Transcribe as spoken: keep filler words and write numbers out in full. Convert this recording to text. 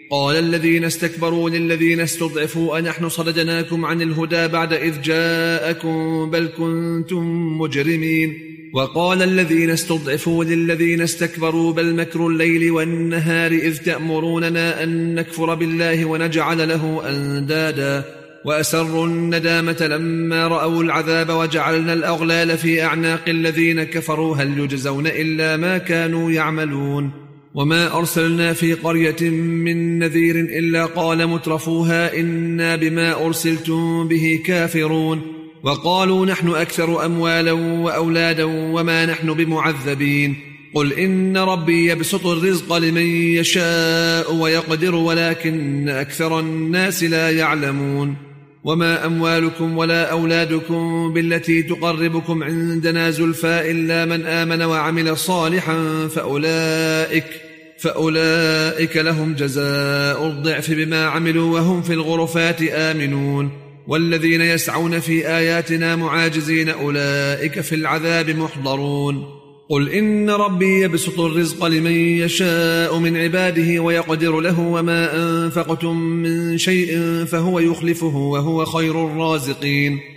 قال الذين استكبروا للذين استضعفوا أنحن صددناكم عن الهدى بعد إذ جاءكم بل كنتم مجرمين. وقال الذين استضعفوا للذين استكبروا بل مكر الليل والنهار إذ تأمروننا أن نكفر بالله ونجعل له أندادا وأسروا الندامة لما رأوا العذاب وجعلنا الأغلال في أعناق الذين كفروا هل يجزون إلا ما كانوا يعملون. وما أرسلنا في قرية من نذير إلا قال مترفوها إنا بما أرسلتم به كافرون وقالوا نحن أكثر أموالا وأولادا وما نحن بمعذبين. قل إن ربي يبسط الرزق لمن يشاء ويقدر ولكن أكثر الناس لا يعلمون. وما أموالكم ولا أولادكم بالتي تقربكم عندنا زلفى إلا من آمن وعمل صالحا فأولئك, فأولئك لهم جزاء الضعف بما عملوا وهم في الغرفات آمنون. والذين يسعون في آياتنا معاجزين أولئك في العذاب محضرون. قل إن ربي يبسط الرزق لمن يشاء من عباده ويقدر له وما أنفقتم من شيء فهو يخلفه وهو خير الرازقين.